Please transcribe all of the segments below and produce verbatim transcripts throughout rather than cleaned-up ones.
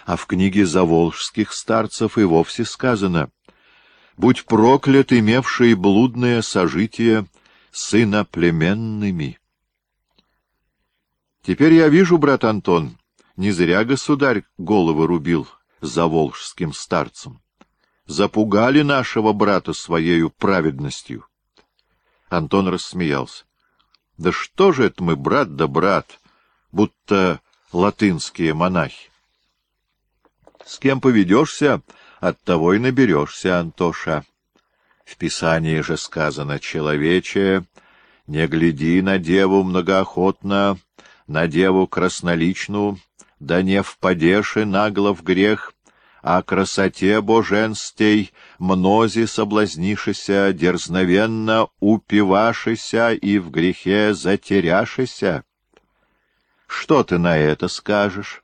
А в книге заволжских старцев и вовсе сказано: «Будь проклят, имевший блудное сожитие с иноплеменными». Теперь я вижу, брат Антон, не зря государь головы рубил заволжским старцам. Запугали нашего брата своею праведностью. Антон рассмеялся. Да что же это мы, брат да брат, будто латынские монахи? С кем поведешься, от того и наберешься, Антоша. В Писании же сказано: человече, не гляди на деву многоохотно, на деву красноличную, да не впадеши нагло в грех, а красоте боженстей мнози соблазнишися, дерзновенно упивашися и в грехе затеряшися. Что ты на это скажешь?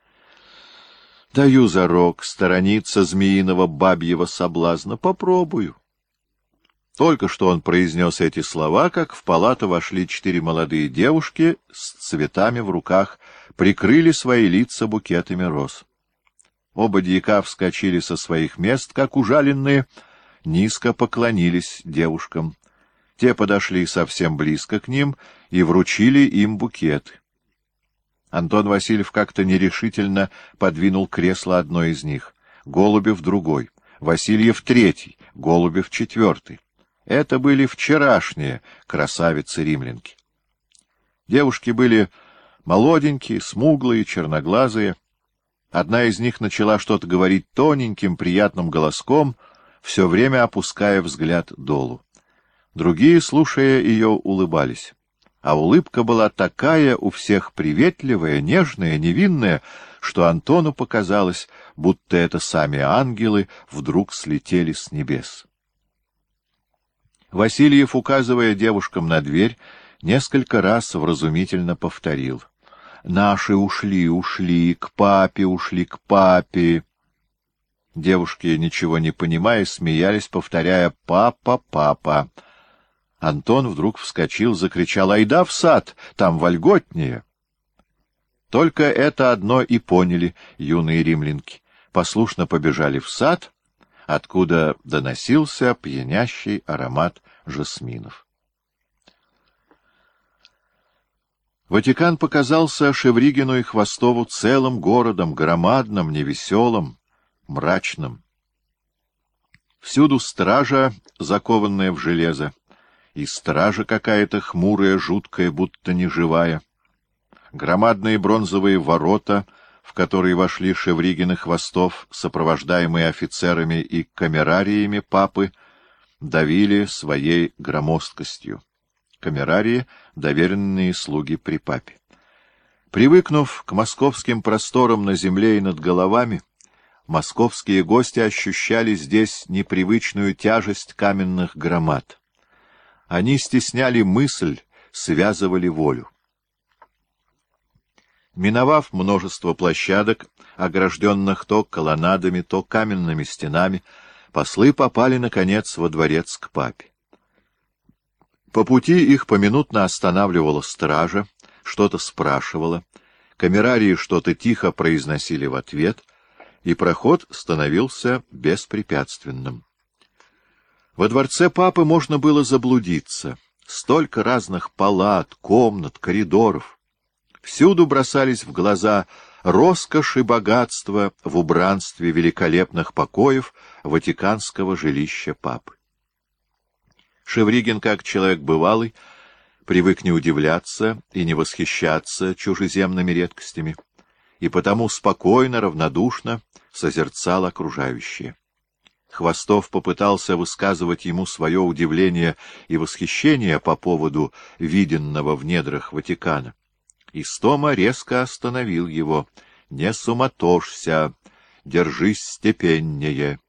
Даю зарок сторониться змеиного бабьего соблазна. Попробую. Только что он произнес эти слова, как в палату вошли четыре молодые девушки с цветами в руках, прикрыли свои лица букетами роз. Оба дьяка вскочили со своих мест, как ужаленные, низко поклонились девушкам. Те подошли совсем близко к ним и вручили им букеты. Антон Васильев как-то нерешительно подвинул кресло одной из них, Голубев — другой, Васильев — третий, Голубев — четвертый. Это были вчерашние красавицы-римлянки. Девушки были молоденькие, смуглые, черноглазые. Одна из них начала что-то говорить тоненьким, приятным голоском, все время опуская взгляд долу. Другие, слушая ее, улыбались. А улыбка была такая у всех приветливая, нежная, невинная, что Антону показалось, будто это сами ангелы вдруг слетели с небес. Васильев, указывая девушкам на дверь, несколько раз вразумительно повторил: «Наши ушли, ушли, к папе ушли, к папе». Девушки, ничего не понимая, смеялись, повторяя: «Папа, папа». Антон вдруг вскочил, закричал: «Айда в сад, там вольготнее!» Только это одно и поняли юные римлянки. Послушно побежали в сад, откуда доносился пьянящий аромат жасминов. Ватикан показался Шевригину и Хвостову целым городом, громадным, невеселым, мрачным. Всюду стража, закованная в железо, и стража какая-то хмурая, жуткая, будто неживая. Громадные бронзовые ворота, в которые вошли Шевригин и Хвостов, сопровождаемые офицерами и камерариями папы, давили своей громоздкостью. Камерарии — доверенные слуги при папе. Привыкнув к московским просторам на земле и над головами, московские гости ощущали здесь непривычную тяжесть каменных громад. Они стесняли мысль, связывали волю. Миновав множество площадок, огражденных то колоннадами, то каменными стенами, послы попали, наконец, во дворец к папе. По пути их поминутно останавливала стража, что-то спрашивала, камерарии что-то тихо произносили в ответ, и проход становился беспрепятственным. Во дворце папы можно было заблудиться. Столько разных палат, комнат, коридоров. Всюду бросались в глаза роскошь и богатство в убранстве великолепных покоев ватиканского жилища папы. Шевригин, как человек бывалый, привык не удивляться и не восхищаться чужеземными редкостями, и потому спокойно, равнодушно созерцал окружающее. Хвостов попытался высказывать ему свое удивление и восхищение по поводу виденного в недрах Ватикана. Истома резко остановил его. «Не суматошься, держись степеннее».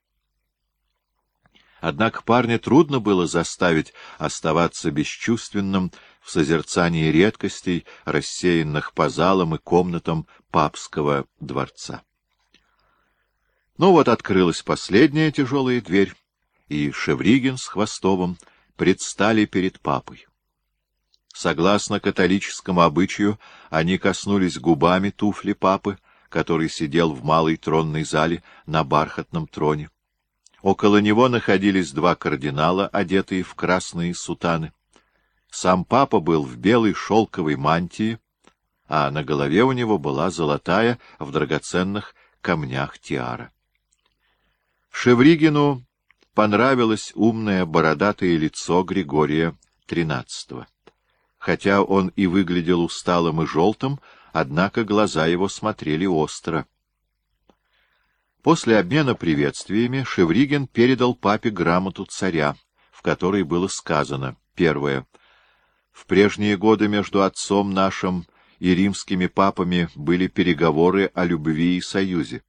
Однако парня трудно было заставить оставаться бесчувственным в созерцании редкостей, рассеянных по залам и комнатам папского дворца. Ну вот открылась последняя тяжелая дверь, и Шевригин с Хвостовым предстали перед папой. Согласно католическому обычаю, они коснулись губами туфли папы, который сидел в малой тронной зале на бархатном троне. Около него находились два кардинала, одетые в красные сутаны. Сам папа был в белой шелковой мантии, а на голове у него была золотая в драгоценных камнях тиара. Шевригину понравилось умное бородатое лицо Григория тринадцатого. Хотя он и выглядел усталым и желтым, однако глаза его смотрели остро. После обмена приветствиями Шевригин передал папе грамоту царя, в которой было сказано: первое. В прежние годы между отцом нашим и римскими папами были переговоры о любви и союзе.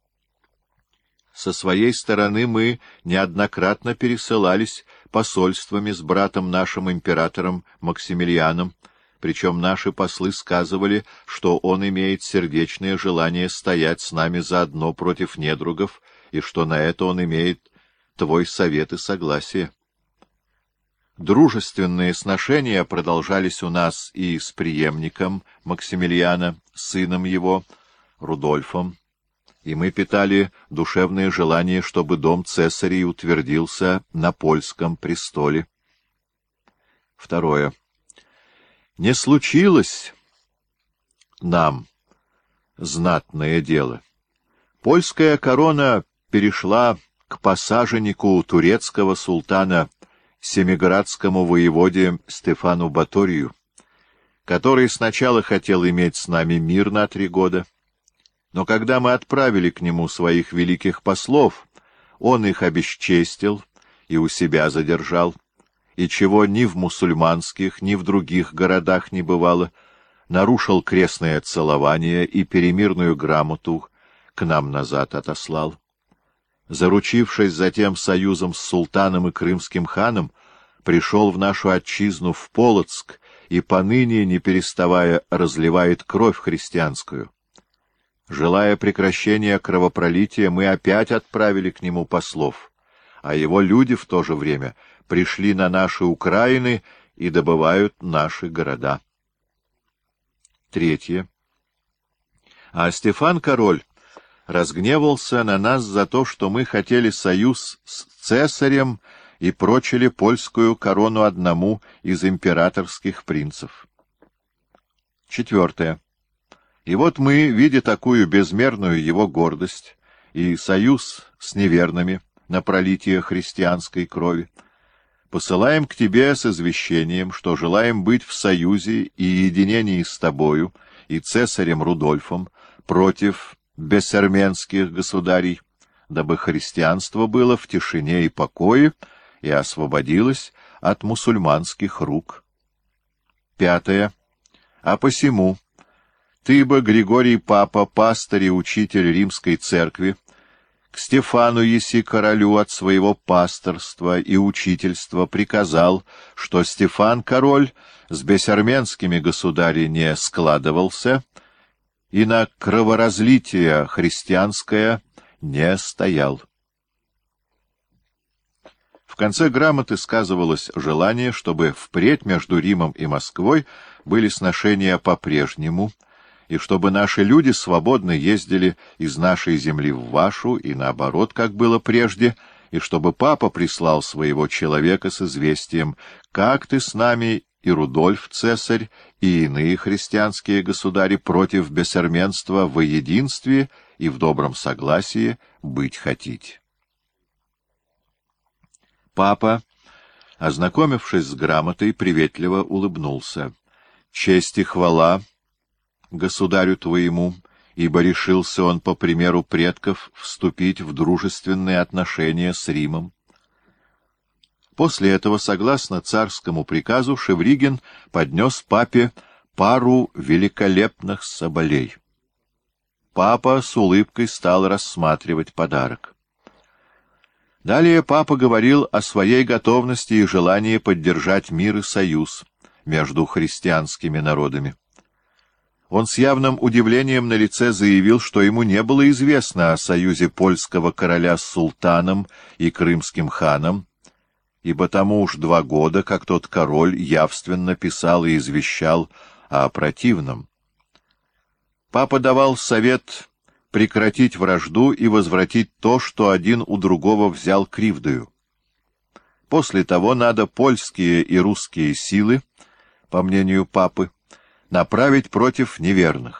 Со своей стороны мы неоднократно пересылались посольствами с братом нашим императором Максимилианом, причем наши послы сказывали, что он имеет сердечное желание стоять с нами заодно против недругов, и что на это он имеет твой совет и согласие. Дружественные сношения продолжались у нас и с преемником Максимилиана, сыном его, Рудольфом, и мы питали душевное желание, чтобы дом Цесарей утвердился на польском престоле. Второе. Не случилось нам знатное дело. Польская корона перешла к посаженнику турецкого султана семиградскому воеводе Стефану Баторию, который сначала хотел иметь с нами мир на три года, но когда мы отправили к нему своих великих послов, он их обесчестил и у себя задержал, и чего ни в мусульманских, ни в других городах не бывало, нарушил крестное целование и перемирную грамоту к нам назад отослал. Заручившись затем союзом с султаном и крымским ханом, пришел в нашу отчизну в Полоцк и поныне, не переставая, разливает кровь христианскую. Желая прекращения кровопролития, мы опять отправили к нему послов, а его люди в то же время пришли на наши Украины и добывают наши города. Третье. А Стефан Король разгневался на нас за то, что мы хотели союз с цесарем и прочили польскую корону одному из императорских принцев. Четвертое. И вот мы, видя такую безмерную его гордость и союз с неверными на пролитие христианской крови, посылаем к тебе с извещением, что желаем быть в союзе и единении с тобою и цесарем Рудольфом против бессерменских государей, дабы христианство было в тишине и покое и освободилось от мусульманских рук. Пятое. А посему ты бы, Григорий Папа, пастырь и учитель римской церкви, к Стефану еси королю от своего пасторства и учительства приказал, что Стефан король с бессерменскими государями не складывался и на кроворазлитие христианское не стоял. В конце грамоты сказывалось желание, чтобы впредь между Римом и Москвой были сношения по-прежнему, и чтобы наши люди свободно ездили из нашей земли в вашу, и наоборот, как было прежде, и чтобы папа прислал своего человека с известием, как ты с нами и Рудольф Цесарь, и иные христианские государи против бессерменства во единстве и в добром согласии быть хотите. Папа, ознакомившись с грамотой, приветливо улыбнулся. «Честь и хвала государю твоему, ибо решился он, по примеру предков, вступить в дружественные отношения с Римом». После этого, согласно царскому приказу, Шевригин поднес папе пару великолепных соболей. Папа с улыбкой стал рассматривать подарок. Далее папа говорил о своей готовности и желании поддержать мир и союз между христианскими народами. Он с явным удивлением на лице заявил, что ему не было известно о союзе польского короля с султаном и крымским ханом, ибо тому уж два года, как тот король явственно писал и извещал о противном. Папа давал совет прекратить вражду и возвратить то, что один у другого взял кривдою. После того надо польские и русские силы, по мнению папы, направить против неверных.